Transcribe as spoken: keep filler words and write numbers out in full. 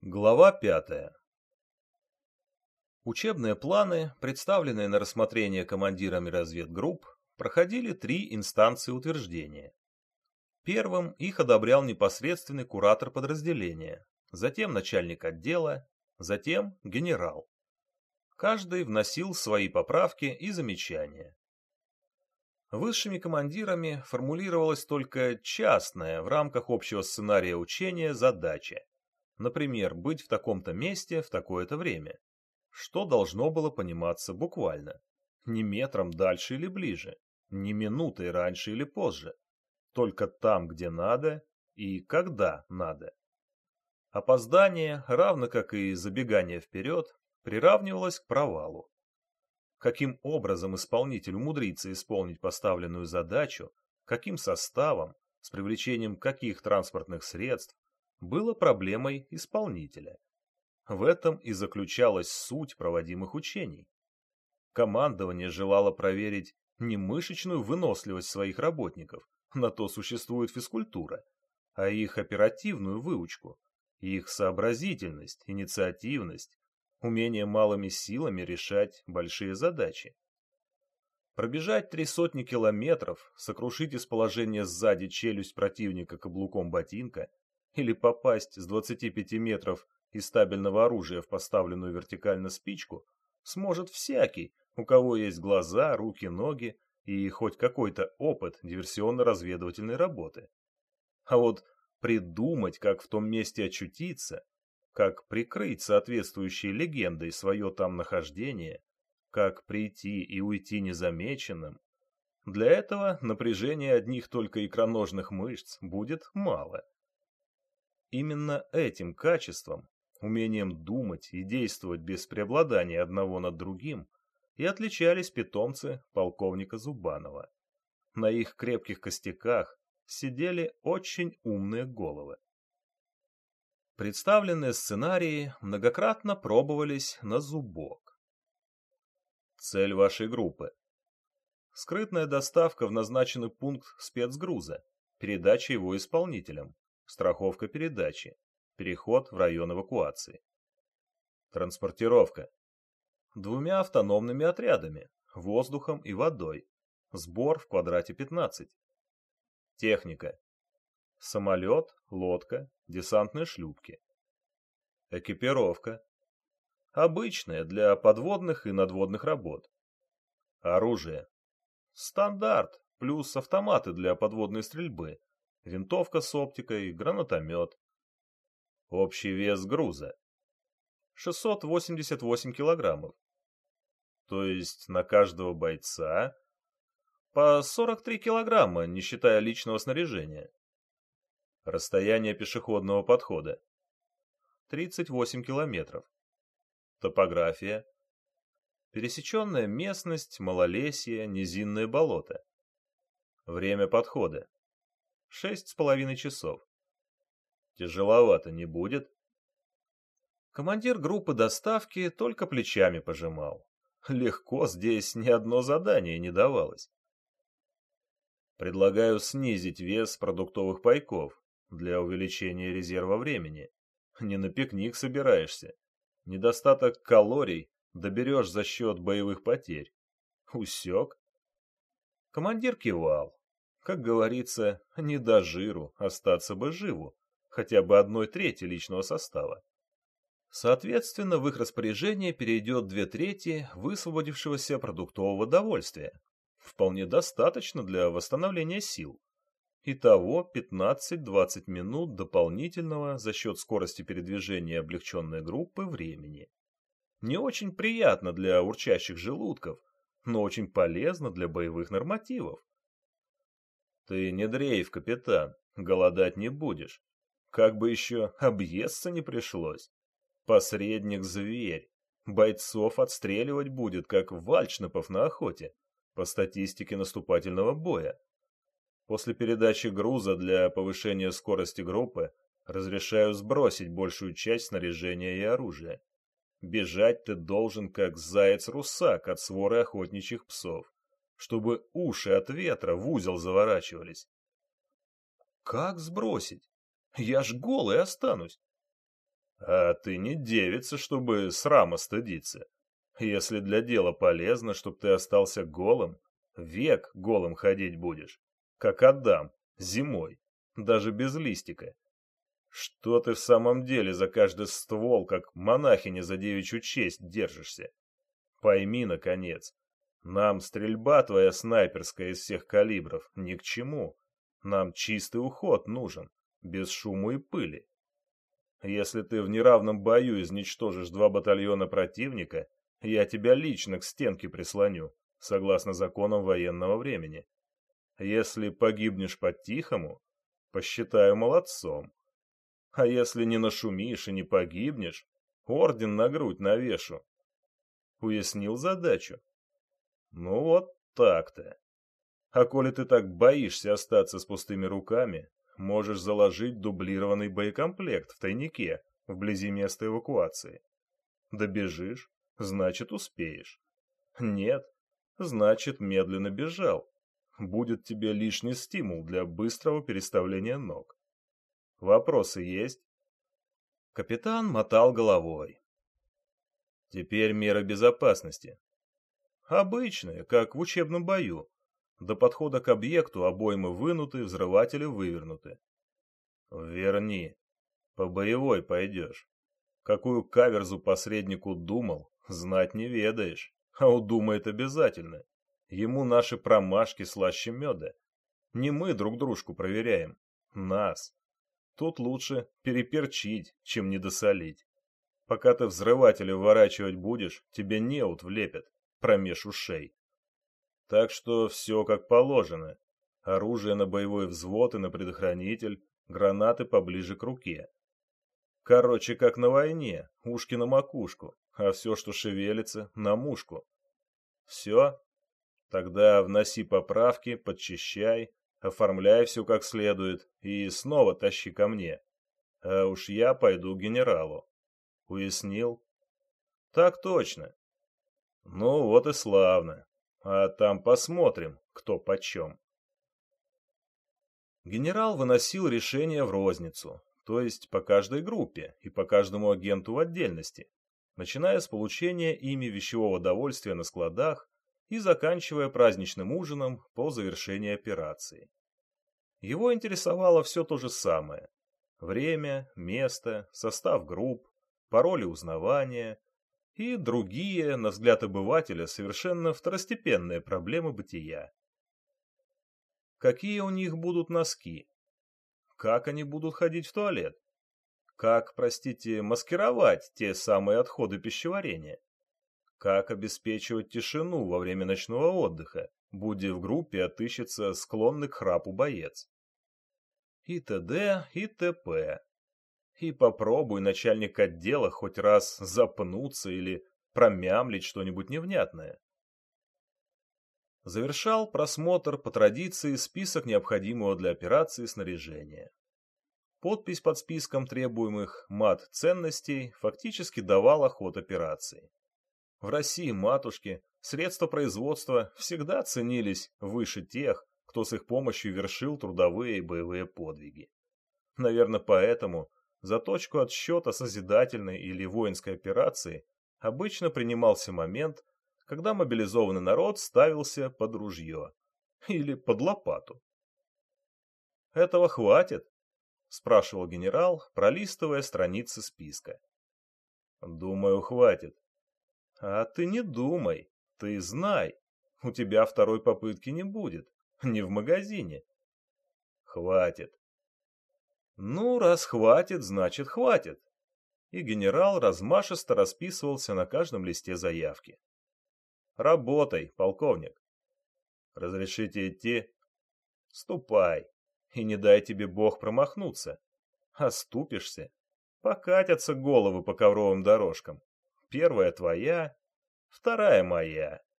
Глава пятая. Учебные планы, представленные на рассмотрение командирами разведгрупп, проходили три инстанции утверждения. Первым их одобрял непосредственный куратор подразделения, затем начальник отдела, затем генерал. Каждый вносил свои поправки и замечания. Высшими командирами формулировалась только частная в рамках общего сценария учения задача. Например, быть в таком-то месте в такое-то время. Что должно было пониматься буквально? Не метром дальше или ближе, не минутой раньше или позже. Только там, где надо и когда надо. Опоздание, равно как и забегание вперед, приравнивалось к провалу. Каким образом исполнитель умудрится исполнить поставленную задачу, каким составом, с привлечением каких транспортных средств, было проблемой исполнителя. В этом и заключалась суть проводимых учений. Командование желало проверить не мышечную выносливость своих работников, на то существует физкультура, а их оперативную выучку, их сообразительность, инициативность, умение малыми силами решать большие задачи. Пробежать три сотни километров, сокрушить из положения сзади челюсть противника каблуком ботинка или попасть с двадцати пяти метров из стабильного оружия в поставленную вертикально спичку сможет всякий, у кого есть глаза, руки, ноги и хоть какой-то опыт диверсионно-разведывательной работы. А вот придумать, как в том месте очутиться, как прикрыть соответствующей легендой свое там нахождение, как прийти и уйти незамеченным, для этого напряжения одних только икроножных мышц будет мало. Именно этим качеством, умением думать и действовать без преобладания одного над другим, и отличались питомцы полковника Зубанова. На их крепких костяках сидели очень умные головы. Представленные сценарии многократно пробовались на зубок. Цель вашей группы. Скрытная доставка в назначенный пункт спецгруза, передача его исполнителям, страховка передачи, переход в район эвакуации. Транспортировка. Двумя автономными отрядами, воздухом и водой. Сбор в квадрате пятнадцать. Техника. Самолет, лодка, десантные шлюпки. Экипировка. Обычная для подводных и надводных работ. Оружие. Стандарт, плюс автоматы для подводной стрельбы, винтовка с оптикой, гранатомет. Общий вес груза. шестьсот восемьдесят восемь килограммов. То есть на каждого бойца по сорок три килограмма, не считая личного снаряжения. Расстояние пешеходного подхода. тридцать восемь километров. Топография. Пересеченная местность, малолесье, низинное болото. Время подхода. Шесть с половиной часов. Тяжеловато не будет? Командир группы доставки только плечами пожимал. Легко здесь ни одно задание не давалось. Предлагаю снизить вес продуктовых пайков для увеличения резерва времени. Не на пикник собираешься. Недостаток калорий доберешь за счет боевых потерь. Усек? Командир кивал. Как говорится, не до жиру, остаться бы живу, хотя бы одной трети личного состава. Соответственно, в их распоряжение перейдет две трети высвободившегося продуктового довольствия. Вполне достаточно для восстановления сил. Итого пятнадцать-двадцать минут дополнительного за счет скорости передвижения облегченной группы времени. Не очень приятно для урчащих желудков, но очень полезно для боевых нормативов. Ты не дрейф, капитан, голодать не будешь. Как бы еще объесться не пришлось. Посредник-зверь. Бойцов отстреливать будет, как вальчнапов на охоте, по статистике наступательного боя. После передачи груза для повышения скорости группы разрешаю сбросить большую часть снаряжения и оружия. Бежать ты должен, как заяц-русак от своры охотничьих псов, чтобы уши от ветра в узел заворачивались. Как сбросить? Я ж голый останусь. А ты не девица, чтобы срама стыдиться. Если для дела полезно, чтоб ты остался голым, век голым ходить будешь, как Адам, зимой, даже без листика. Что ты в самом деле за каждый ствол, как монахиня за девичью честь, держишься? Пойми, наконец, нам стрельба твоя снайперская из всех калибров ни к чему. Нам чистый уход нужен, без шума и пыли. Если ты в неравном бою изничтожишь два батальона противника, я тебя лично к стенке прислоню, согласно законам военного времени. Если погибнешь по-тихому, посчитаю молодцом. А если не нашумишь и не погибнешь, орден на грудь навешу. Уяснил задачу? Ну вот так-то. А коли ты так боишься остаться с пустыми руками, можешь заложить дублированный боекомплект в тайнике вблизи места эвакуации. Добежишь, значит успеешь. Нет, значит медленно бежал. Будет тебе лишний стимул для быстрого переставления ног. Вопросы есть? Капитан мотал головой. Теперь меры безопасности. Обычные, как в учебном бою. До подхода к объекту обоймы вынуты, взрыватели вывернуты. Верни. По боевой пойдешь. Какую каверзу посреднику думал, знать не ведаешь. А удумает обязательно. Ему наши промашки слаще меда. Не мы друг дружку проверяем. Нас. Тут лучше переперчить, чем недосолить. Пока ты взрыватели вворачивать будешь, тебе неуд влепят, промеж ушей. Так что все как положено. Оружие на боевой взвод и на предохранитель, гранаты поближе к руке. Короче, как на войне, ушки на макушку, а все, что шевелится, на мушку. Все? Тогда вноси поправки, подчищай, оформляй все как следует и снова тащи ко мне. А уж я пойду к генералу. Уяснил? Так точно. Ну вот и славно. А там посмотрим, кто почем. Генерал выносил решение в розницу, то есть по каждой группе и по каждому агенту в отдельности, начиная с получения ими вещевого довольствия на складах и заканчивая праздничным ужином по завершении операции. Его интересовало все то же самое. Время, место, состав групп, пароли узнавания и другие, на взгляд обывателя, совершенно второстепенные проблемы бытия. Какие у них будут носки? Как они будут ходить в туалет? Как, простите, маскировать те самые отходы пищеварения? Как обеспечивать тишину во время ночного отдыха, будь в группе отыщется склонный к храпу боец? И т.д. и т.п. И попробуй, начальник отдела, хоть раз запнуться или промямлить что-нибудь невнятное. Завершал просмотр по традиции список необходимого для операции снаряжения. Подпись под списком требуемых мат-ценностей фактически давала ход операции. В России, матушки, средства производства всегда ценились выше тех, кто с их помощью вершил трудовые и боевые подвиги. Наверное, поэтому за точку отсчета созидательной или воинской операции обычно принимался момент, когда мобилизованный народ ставился под ружье или под лопату. «Этого хватит?» – спрашивал генерал, пролистывая страницы списка. «Думаю, хватит». «А ты не думай, ты знай, у тебя второй попытки не будет, не в магазине». «Хватит». «Ну, раз хватит, значит хватит». И генерал размашисто расписывался на каждом листе заявки. «Работай, полковник». «Разрешите идти?» «Ступай, и не дай тебе Бог промахнуться. Оступишься, покатятся головы по ковровым дорожкам. Первая твоя, вторая моя».